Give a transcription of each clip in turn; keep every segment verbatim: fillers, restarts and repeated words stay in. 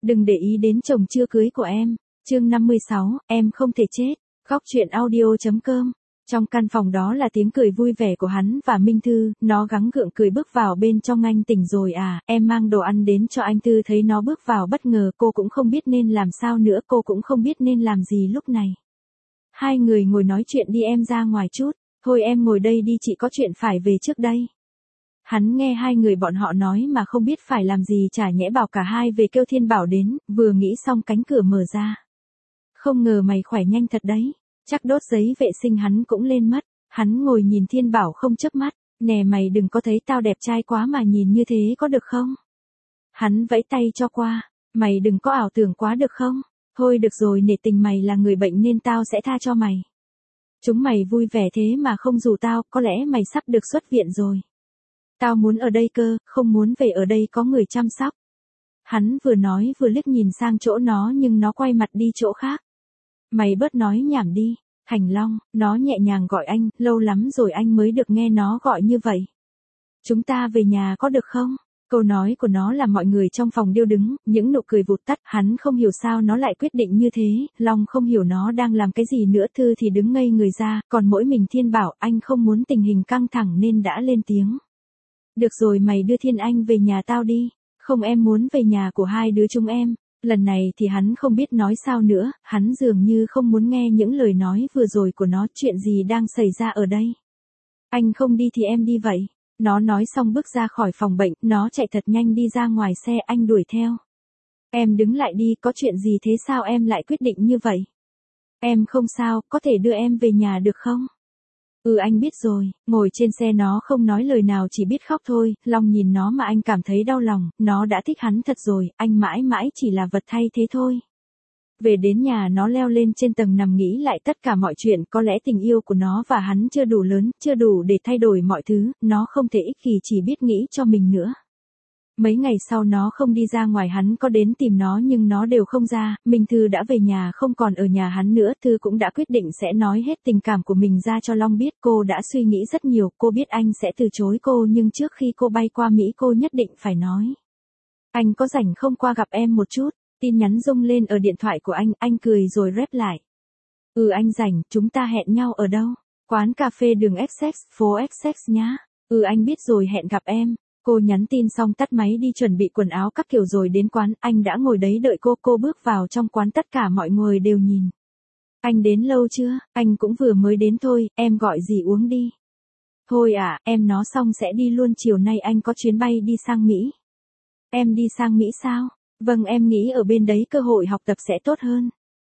Đừng để ý đến chồng chưa cưới của em. Chương năm mươi sáu, em không thể chết. Góc truyện audio.com. Trong căn phòng đó là tiếng cười vui vẻ của hắn và Minh Thư, nó gắng gượng cười bước vào bên trong. Anh tỉnh rồi à, em mang đồ ăn đến cho anh. Thư thấy nó bước vào bất ngờ, cô cũng không biết nên làm sao nữa, cô cũng không biết nên làm gì lúc này. Hai người ngồi nói chuyện đi, em ra ngoài chút. Thôi em ngồi đây đi, chị có chuyện phải về trước đây. Hắn nghe hai người bọn họ nói mà không biết phải làm gì, chả nhẽ bảo cả hai về kêu Thiên Bảo đến. Vừa nghĩ xong cánh cửa mở ra. Không ngờ mày khỏe nhanh thật đấy. Chắc đốt giấy vệ sinh hắn cũng lên mất. Hắn ngồi nhìn Thiên Bảo không chớp mắt. Nè mày đừng có thấy tao đẹp trai quá mà nhìn như thế có được không? Hắn vẫy tay cho qua. Mày đừng có ảo tưởng quá được không? Thôi được rồi, nể tình mày là người bệnh nên tao sẽ tha cho mày. Chúng mày vui vẻ thế mà không rủ tao, có lẽ mày sắp được xuất viện rồi. Tao muốn ở đây cơ, không muốn về, ở đây có người chăm sóc. Hắn vừa nói vừa liếc nhìn sang chỗ nó nhưng nó quay mặt đi chỗ khác. Mày bớt nói nhảm đi. Thành Long, nó nhẹ nhàng gọi anh, lâu lắm rồi anh mới được nghe nó gọi như vậy. Chúng ta về nhà có được không? Câu nói của nó làm mọi người trong phòng điêu đứng, những nụ cười vụt tắt. Hắn không hiểu sao nó lại quyết định như thế, Long không hiểu nó đang làm cái gì nữa. Thư thì đứng ngây người ra, còn mỗi mình Thiên Bảo, anh không muốn tình hình căng thẳng nên đã lên tiếng. Được rồi, mày đưa Thiên Anh về nhà tao đi. Không, em muốn về nhà của hai đứa chúng em. Lần này thì hắn không biết nói sao nữa, hắn dường như không muốn nghe những lời nói vừa rồi của nó. Chuyện gì đang xảy ra ở đây? Anh không đi thì em đi vậy. Nó nói xong bước ra khỏi phòng bệnh, nó chạy thật nhanh đi ra ngoài xe, anh đuổi theo. Em đứng lại đi, có chuyện gì thế, sao em lại quyết định như vậy? Em không sao, có thể đưa em về nhà được không? Ừ anh biết rồi. Ngồi trên xe nó không nói lời nào, chỉ biết khóc thôi. Long nhìn nó mà anh cảm thấy đau lòng, nó đã thích hắn thật rồi, anh mãi mãi chỉ là vật thay thế thôi. Về đến nhà nó leo lên trên tầng nằm nghĩ lại tất cả mọi chuyện, có lẽ tình yêu của nó và hắn chưa đủ lớn, chưa đủ để thay đổi mọi thứ, nó không thể ích kỷ chỉ biết nghĩ cho mình nữa. Mấy ngày sau nó không đi ra ngoài, hắn có đến tìm nó nhưng nó đều không ra. Minh Thư đã về nhà, không còn ở nhà hắn nữa. Thư cũng đã quyết định sẽ nói hết tình cảm của mình ra cho Long biết. Cô đã suy nghĩ rất nhiều, cô biết anh sẽ từ chối cô nhưng trước khi cô bay qua Mỹ cô nhất định phải nói. Anh có rảnh không qua gặp em một chút? Tin nhắn rung lên ở điện thoại của anh, anh cười rồi rep lại. Ừ anh rảnh, chúng ta hẹn nhau ở đâu? Quán cà phê đường Essex, phố Essex nhá. Ừ anh biết rồi, hẹn gặp em. Cô nhắn tin xong tắt máy đi chuẩn bị quần áo các kiểu rồi đến quán. Anh đã ngồi đấy đợi cô. Cô bước vào trong quán, tất cả mọi người đều nhìn. Anh đến lâu chưa? Anh cũng vừa mới đến thôi, em gọi gì uống đi. Thôi à, em nó xong sẽ đi luôn, chiều nay anh có chuyến bay đi sang Mỹ. Em đi sang Mỹ sao? Vâng, em nghĩ ở bên đấy cơ hội học tập sẽ tốt hơn.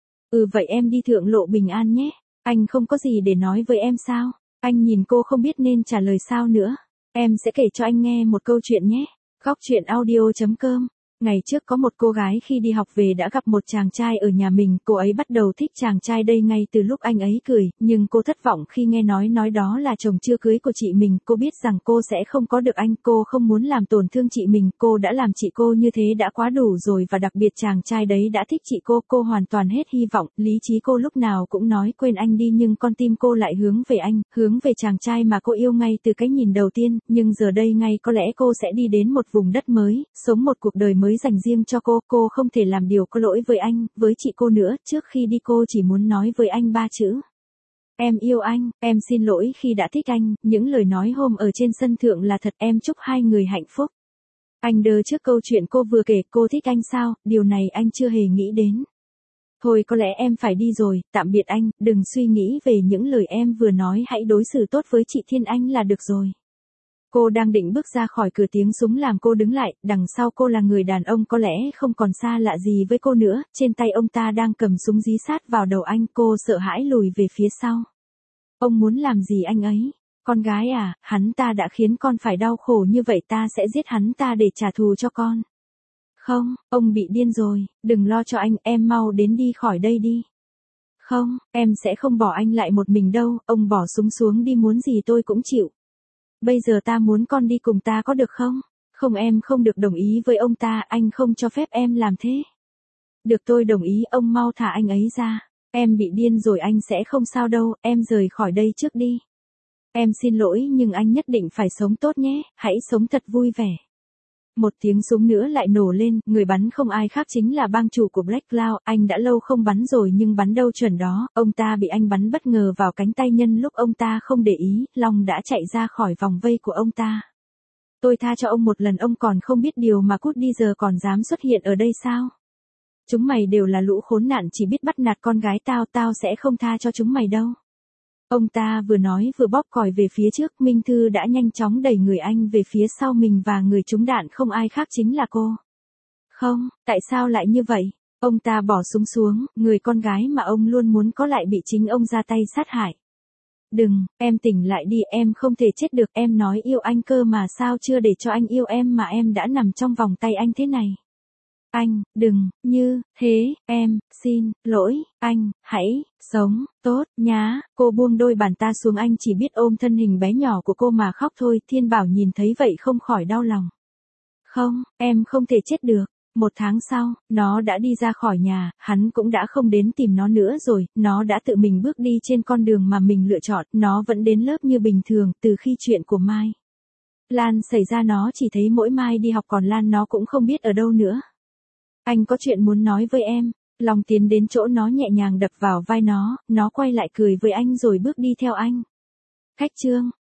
Ừ vậy em đi thượng lộ bình an nhé. Anh không có gì để nói với em sao? Anh nhìn cô không biết nên trả lời sao nữa. Em sẽ kể cho anh nghe một câu chuyện nhé. Góc truyện audio.com. Ngày trước có một cô gái khi đi học về đã gặp một chàng trai ở nhà mình, cô ấy bắt đầu thích chàng trai đây ngay từ lúc anh ấy cười, nhưng cô thất vọng khi nghe nói nói đó là chồng chưa cưới của chị mình. Cô biết rằng cô sẽ không có được anh, cô không muốn làm tổn thương chị mình, cô đã làm chị cô như thế đã quá đủ rồi, và đặc biệt chàng trai đấy đã thích chị cô, cô hoàn toàn hết hy vọng. Lý trí cô lúc nào cũng nói quên anh đi, nhưng con tim cô lại hướng về anh, hướng về chàng trai mà cô yêu ngay từ cái nhìn đầu tiên. Nhưng giờ đây ngay có lẽ cô sẽ đi đến một vùng đất mới, sống một cuộc đời mới dành riêng cho cô. Cô không thể làm điều có lỗi với anh, với chị cô nữa. Trước khi đi cô chỉ muốn nói với anh ba chữ. Em yêu anh, em xin lỗi khi đã thích anh. Những lời nói hôm ở trên sân thượng là thật. Em chúc hai người hạnh phúc. Anh đơ trước câu chuyện cô vừa kể. Cô thích anh sao? Điều này anh chưa hề nghĩ đến. Thôi có lẽ em phải đi rồi, tạm biệt anh. Đừng suy nghĩ về những lời em vừa nói, hãy đối xử tốt với chị Thiên Anh là được rồi. Cô đang định bước ra khỏi cửa, tiếng súng làm cô đứng lại. Đằng sau cô là người đàn ông có lẽ không còn xa lạ gì với cô nữa. Trên tay ông ta đang cầm súng dí sát vào đầu anh. Cô sợ hãi lùi về phía sau. Ông muốn làm gì anh ấy? Con gái à, hắn ta đã khiến con phải đau khổ như vậy, ta sẽ giết hắn ta để trả thù cho con. Không, ông bị điên rồi, đừng lo cho anh, em mau đến đi khỏi đây đi. Không, em sẽ không bỏ anh lại một mình đâu, ông bỏ súng xuống đi, muốn gì tôi cũng chịu. Bây giờ ta muốn con đi cùng ta có được không? Không, em không được đồng ý với ông ta, anh không cho phép em làm thế. Được, tôi đồng ý, ông mau thả anh ấy ra. Em bị điên rồi, anh sẽ không sao đâu, em rời khỏi đây trước đi. Em xin lỗi nhưng anh nhất định phải sống tốt nhé, hãy sống thật vui vẻ. Một tiếng súng nữa lại nổ lên, người bắn không ai khác chính là bang chủ của Black Cloud, anh đã lâu không bắn rồi nhưng bắn đâu chuẩn đó, ông ta bị anh bắn bất ngờ vào cánh tay nhân lúc ông ta không để ý, Long đã chạy ra khỏi vòng vây của ông ta. Tôi tha cho ông một lần ông còn không biết điều mà cút đi giờ còn dám xuất hiện ở đây sao? Chúng mày đều là lũ khốn nạn chỉ biết bắt nạt con gái tao, tao sẽ không tha cho chúng mày đâu. Ông ta vừa nói vừa bóp còi về phía trước, Minh Thư đã nhanh chóng đẩy người anh về phía sau mình và người trúng đạn không ai khác chính là cô. Không, tại sao lại như vậy? Ông ta bỏ súng xuống, người con gái mà ông luôn muốn có lại bị chính ông ra tay sát hại. Đừng, em tỉnh lại đi, em không thể chết được, em nói yêu anh cơ mà sao chưa để cho anh yêu em mà em đã nằm trong vòng tay anh thế này. Anh, đừng, như, thế, em, xin, lỗi, anh, hãy, sống, tốt, nhá, cô buông đôi bàn ta xuống anh chỉ biết ôm thân hình bé nhỏ của cô mà khóc thôi, Thiên Bảo nhìn thấy vậy không khỏi đau lòng. Không, em không thể chết được. Một tháng sau, nó đã đi ra khỏi nhà, hắn cũng đã không đến tìm nó nữa rồi, nó đã tự mình bước đi trên con đường mà mình lựa chọn, nó vẫn đến lớp như bình thường, từ khi chuyện của Mai Lan xảy ra nó chỉ thấy mỗi Mai đi học còn Lan nó cũng không biết ở đâu nữa. Anh có chuyện muốn nói với em. Long tiến đến chỗ nó nhẹ nhàng đập vào vai nó, nó quay lại cười với anh rồi bước đi theo anh. Khách Trương,